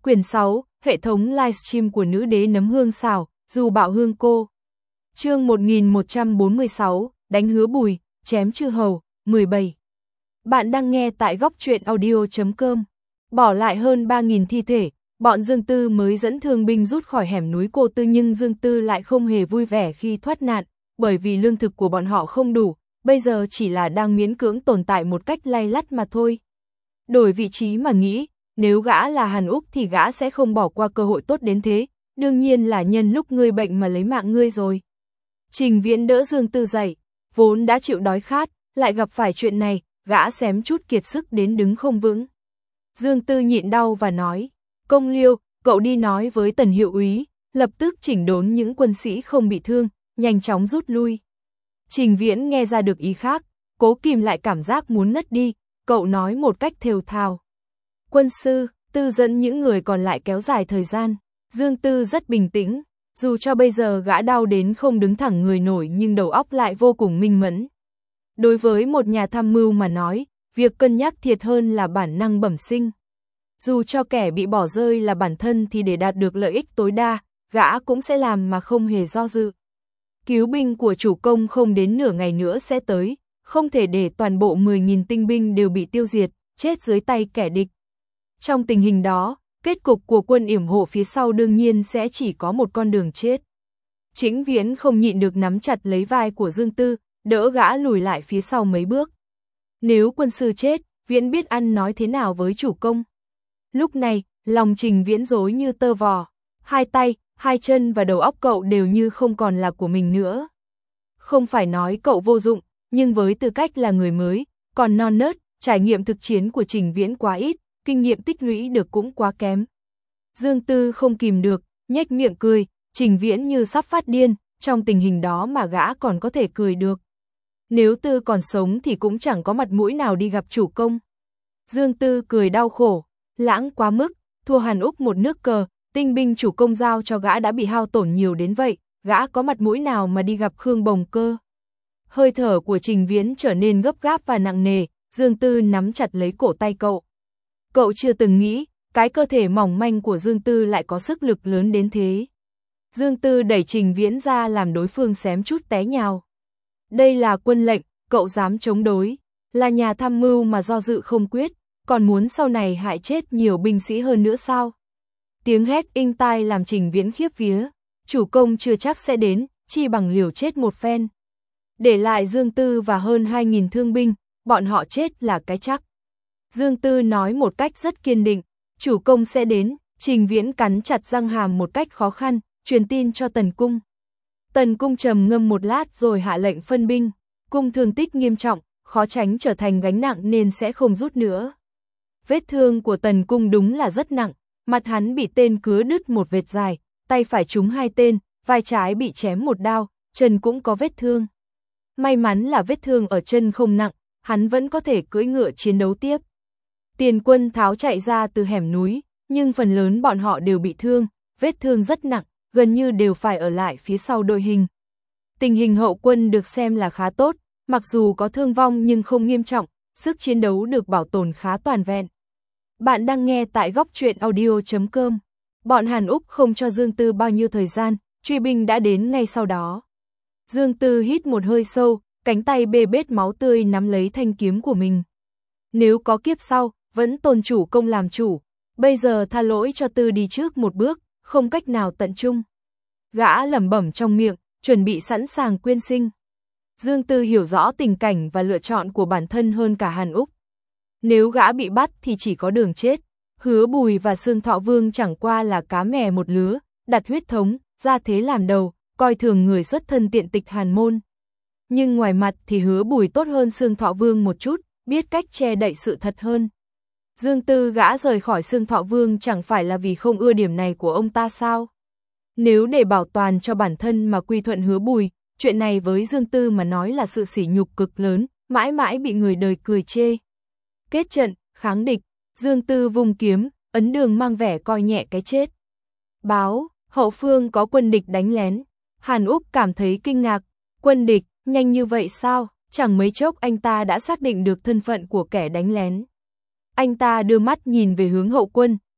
Quyển 6, hệ thống livestream của nữ đế nấm hương xào, dù bạo hương cô. Chương 1146, đánh hứa Bùi, chém chư hầu, 17. Bạn đang nghe tại góc truyện audio.com. Bỏ lại hơn 3.000 thi thể, bọn Dương Tư mới dẫn thương binh rút khỏi hẻm núi Cô Tư, nhưng Dương Tư lại không hề vui vẻ khi thoát nạn, bởi vì lương thực của bọn họ không đủ, bây giờ chỉ là đang miễn cưỡng tồn tại một cách lay lắt mà thôi. Đổi vị trí mà nghĩ, nếu gã là Hàn Úc thì gã sẽ không bỏ qua cơ hội tốt đến thế, đương nhiên là nhân lúc ngươi bệnh mà lấy mạng ngươi rồi. Trình Viễn đỡ Dương Tư dậy, vốn đã chịu đói khát, lại gặp phải chuyện này, gã xém chút kiệt sức đến đứng không vững. Dương Tư nhịn đau và nói, Công Liêu, cậu đi nói với Tần hiệu úy, lập tức chỉnh đốn những quân sĩ không bị thương, nhanh chóng rút lui. Trình Viễn nghe ra được ý khác, cố kìm lại cảm giác muốn ngất đi, cậu nói một cách thều thào. Quân sư, Tư dẫn những người còn lại kéo dài thời gian. Dương Tư rất bình tĩnh, dù cho bây giờ gã đau đến không đứng thẳng người nổi nhưng đầu óc lại vô cùng minh mẫn. Đối với một nhà tham mưu mà nói, việc cân nhắc thiệt hơn là bản năng bẩm sinh. Dù cho kẻ bị bỏ rơi là bản thân thì để đạt được lợi ích tối đa, gã cũng sẽ làm mà không hề do dự. Cứu binh của chủ công không đến nửa ngày nữa sẽ tới, không thể để toàn bộ 10.000 tinh binh đều bị tiêu diệt, chết dưới tay kẻ địch. Trong tình hình đó, kết cục của quân yểm hộ phía sau đương nhiên sẽ chỉ có một con đường chết. Chính Viễn không nhịn được nắm chặt lấy vai của Dương Tư, đỡ gã lùi lại phía sau mấy bước. Nếu quân sư chết, Viễn biết ăn nói thế nào với chủ công. Lúc này, lòng Trình Viễn rối như tơ vò, hai tay, hai chân và đầu óc cậu đều như không còn là của mình nữa. Không phải nói cậu vô dụng, nhưng với tư cách là người mới, còn non nớt, trải nghiệm thực chiến của Trình Viễn quá ít, kinh nghiệm tích lũy được cũng quá kém. Dương Tư không kìm được, nhếch miệng cười, Trình Viễn như sắp phát điên, trong tình hình đó mà gã còn có thể cười được. Nếu Tư còn sống thì cũng chẳng có mặt mũi nào đi gặp chủ công. Dương Tư cười đau khổ, lãng quá mức, thua Hàn Úc một nước cờ, tinh binh chủ công giao cho gã đã bị hao tổn nhiều đến vậy, gã có mặt mũi nào mà đi gặp Khương Bồng Cơ. Hơi thở của Trình Viễn trở nên gấp gáp và nặng nề, Dương Tư nắm chặt lấy cổ tay cậu. Cậu chưa từng nghĩ, cái cơ thể mỏng manh của Dương Tư lại có sức lực lớn đến thế. Dương Tư đẩy Trình Viễn ra làm đối phương xém chút té nhào. Đây là quân lệnh, cậu dám chống đối, là nhà tham mưu mà do dự không quyết, còn muốn sau này hại chết nhiều binh sĩ hơn nữa sao? Tiếng hét inh tai làm Trình Viễn khiếp vía, chủ công chưa chắc sẽ đến, chi bằng liều chết một phen. Để lại Dương Tư và hơn 2.000 thương binh, bọn họ chết là cái chắc. Dương Tư nói một cách rất kiên định, chủ công sẽ đến. Trình Viễn cắn chặt răng hàm một cách khó khăn, truyền tin cho Tần Cung. Tần Cung trầm ngâm một lát rồi hạ lệnh phân binh, cung thương tích nghiêm trọng, khó tránh trở thành gánh nặng nên sẽ không rút nữa. Vết thương của Tần Cung đúng là rất nặng, mặt hắn bị tên cứa đứt một vệt dài, tay phải trúng 2 tên, vai trái bị chém một đao, chân cũng có vết thương. May mắn là vết thương ở chân không nặng, hắn vẫn có thể cưỡi ngựa chiến đấu tiếp. Tiền quân tháo chạy ra từ hẻm núi, nhưng phần lớn bọn họ đều bị thương, vết thương rất nặng, gần như đều phải ở lại phía sau đội hình. Tình hình hậu quân được xem là khá tốt, mặc dù có thương vong nhưng không nghiêm trọng, sức chiến đấu được bảo tồn khá toàn vẹn. Bạn đang nghe tại góc truyện audio.com. Bọn Hàn Úc không cho Dương Tư bao nhiêu thời gian, truy binh đã đến ngay sau đó. Dương Tư hít một hơi sâu, cánh tay bê bết máu tươi nắm lấy thanh kiếm của mình. Nếu có kiếp sau, vẫn tôn chủ công làm chủ, bây giờ tha lỗi cho Tư đi trước một bước, không cách nào tận trung. Gã lẩm bẩm trong miệng, chuẩn bị sẵn sàng quyên sinh. Dương Tư hiểu rõ tình cảnh và lựa chọn của bản thân hơn cả Hàn Úc. Nếu gã bị bắt thì chỉ có đường chết. Hứa Bùi và Sương Thọ Vương chẳng qua là cá mè một lứa, đặt huyết thống, ra thế làm đầu, coi thường người xuất thân tiện tịch Hàn môn. Nhưng ngoài mặt thì Hứa Bùi tốt hơn Sương Thọ Vương một chút, biết cách che đậy sự thật hơn. Dương Tư gã rời khỏi Sương Thọ Vương chẳng phải là vì không ưa điểm này của ông ta sao? Nếu để bảo toàn cho bản thân mà quy thuận Hứa Bùi, chuyện này với Dương Tư mà nói là sự sỉ nhục cực lớn, mãi mãi bị người đời cười chê. Kết trận, kháng địch, Dương Tư vung kiếm, ấn đường mang vẻ coi nhẹ cái chết. Báo, hậu phương có quân địch đánh lén. Hàn Úc cảm thấy kinh ngạc, quân địch, nhanh như vậy sao? Chẳng mấy chốc anh ta đã xác định được thân phận của kẻ đánh lén. Anh ta đưa mắt nhìn về hướng hậu quân,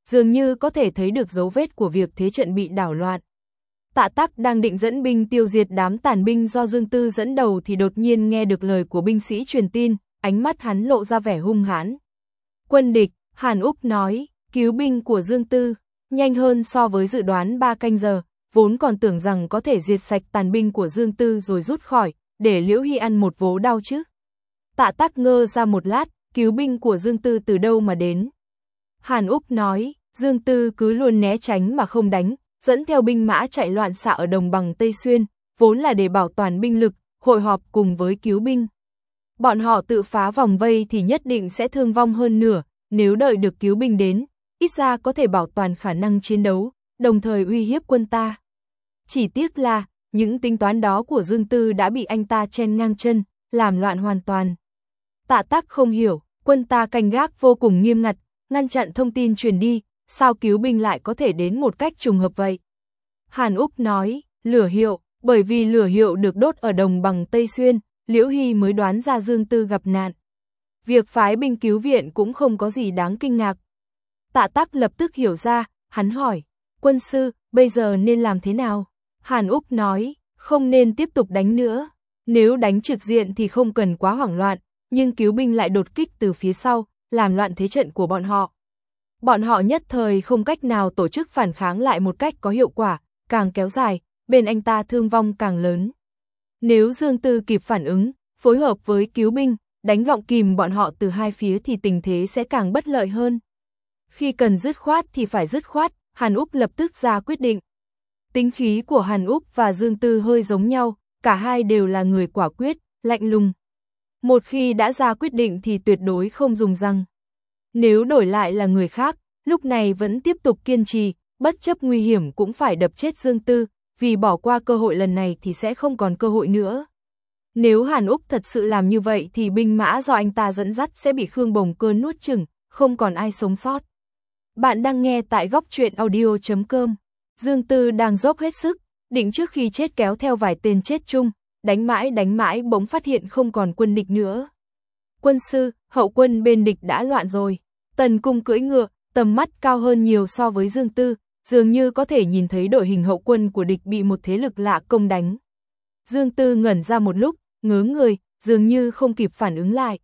dường như có thể thấy được dấu vết của việc thế trận bị đảo loạn. Tạ Tắc đang định dẫn binh tiêu diệt đám tàn binh do Dương Tư dẫn đầu thì đột nhiên nghe được lời của binh sĩ truyền tin, ánh mắt hắn lộ ra vẻ hung hãn. Quân địch, Hàn Úc nói, cứu binh của Dương Tư, nhanh hơn so với dự đoán 3 canh giờ, vốn còn tưởng rằng có thể diệt sạch tàn binh của Dương Tư rồi rút khỏi, để Liễu Hy ăn một vố đau chứ. Tạ Tắc ngơ ra một lát, cứu binh của Dương Tư từ đâu mà đến. Hàn Úc nói, Dương Tư cứ luôn né tránh mà không đánh, dẫn theo binh mã chạy loạn xạ ở đồng bằng Tây Xuyên, vốn là để bảo toàn binh lực, hội họp cùng với cứu binh. Bọn họ tự phá vòng vây thì nhất định sẽ thương vong hơn nửa, nếu đợi được cứu binh đến, ít ra có thể bảo toàn khả năng chiến đấu, đồng thời uy hiếp quân ta. Chỉ tiếc là, những tính toán đó của Dương Tư đã bị anh ta chen ngang chân, làm loạn hoàn toàn. Tạ Tắc không hiểu, quân ta canh gác vô cùng nghiêm ngặt, ngăn chặn thông tin truyền đi, sao cứu binh lại có thể đến một cách trùng hợp vậy? Hàn Úc nói, lửa hiệu, bởi vì lửa hiệu được đốt ở đồng bằng Tây Xuyên, Liễu Hy mới đoán ra Dương Tư gặp nạn. Việc phái binh cứu viện cũng không có gì đáng kinh ngạc. Tạ Tắc lập tức hiểu ra, hắn hỏi, quân sư, bây giờ nên làm thế nào? Hàn Úc nói, không nên tiếp tục đánh nữa. Nếu đánh trực diện thì không cần quá hoảng loạn, nhưng cứu binh lại đột kích từ phía sau, làm loạn thế trận của bọn họ. Bọn họ nhất thời không cách nào tổ chức phản kháng lại một cách có hiệu quả, càng kéo dài, bên anh ta thương vong càng lớn. Nếu Dương Tư kịp phản ứng, phối hợp với cứu binh, đánh gọng kìm bọn họ từ hai phía thì tình thế sẽ càng bất lợi hơn. Khi cần dứt khoát thì phải dứt khoát, Hàn Úc lập tức ra quyết định. Tính khí của Hàn Úc và Dương Tư hơi giống nhau, cả hai đều là người quả quyết, lạnh lùng. Một khi đã ra quyết định thì tuyệt đối không dùng răng. Nếu đổi lại là người khác, lúc này vẫn tiếp tục kiên trì, bất chấp nguy hiểm cũng phải đập chết Dương Tư, vì bỏ qua cơ hội lần này thì sẽ không còn cơ hội nữa. Nếu Hàn Úc thật sự làm như vậy thì binh mã do anh ta dẫn dắt sẽ bị Khương Bồng Cơ nuốt chửng, không còn ai sống sót. Bạn đang nghe tại góc truyện audio.com. Dương Tư đang dốc hết sức, định trước khi chết kéo theo vài tên chết chung, đánh mãi bỗng phát hiện không còn quân địch nữa. Quân sư, hậu quân bên địch đã loạn rồi. Tần Cung cưỡi ngựa, tầm mắt cao hơn nhiều so với Dương Tư, dường như có thể nhìn thấy đội hình hậu quân của địch bị một thế lực lạ công đánh. Dương Tư ngẩn ra một lúc, ngớ người, dường như không kịp phản ứng lại.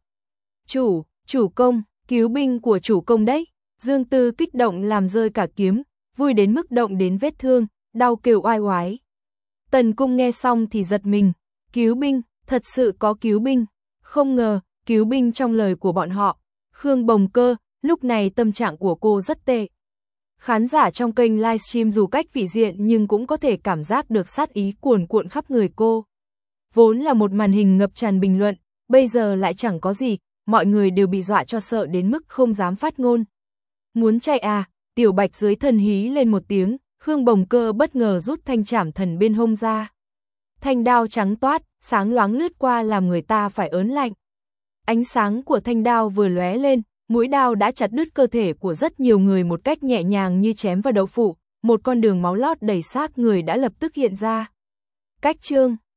Chủ công, cứu binh của chủ công đấy. Dương Tư kích động làm rơi cả kiếm, vui đến mức động đến vết thương, đau kêu oai oái. Tần Cung nghe xong thì giật mình, cứu binh, thật sự có cứu binh, không ngờ, cứu binh trong lời của bọn họ. Khương Bồng Cơ, lúc này tâm trạng của cô rất tệ. Khán giả trong kênh livestream dù cách vị diện nhưng cũng có thể cảm giác được sát ý cuồn cuộn khắp người cô. Vốn là một màn hình ngập tràn bình luận, bây giờ lại chẳng có gì, mọi người đều bị dọa cho sợ đến mức không dám phát ngôn. Muốn chạy à? Tiểu Bạch dưới thân hí lên một tiếng, Khương Bồng Cơ bất ngờ rút thanh trảm thần bên hông ra. Thanh đao trắng toát, sáng loáng lướt qua làm người ta phải ớn lạnh. Ánh sáng của thanh đao vừa lóe lên, mũi đao đã chặt đứt cơ thể của rất nhiều người một cách nhẹ nhàng như chém vào đậu phụ, một con đường máu lót đầy xác người đã lập tức hiện ra. Cách chương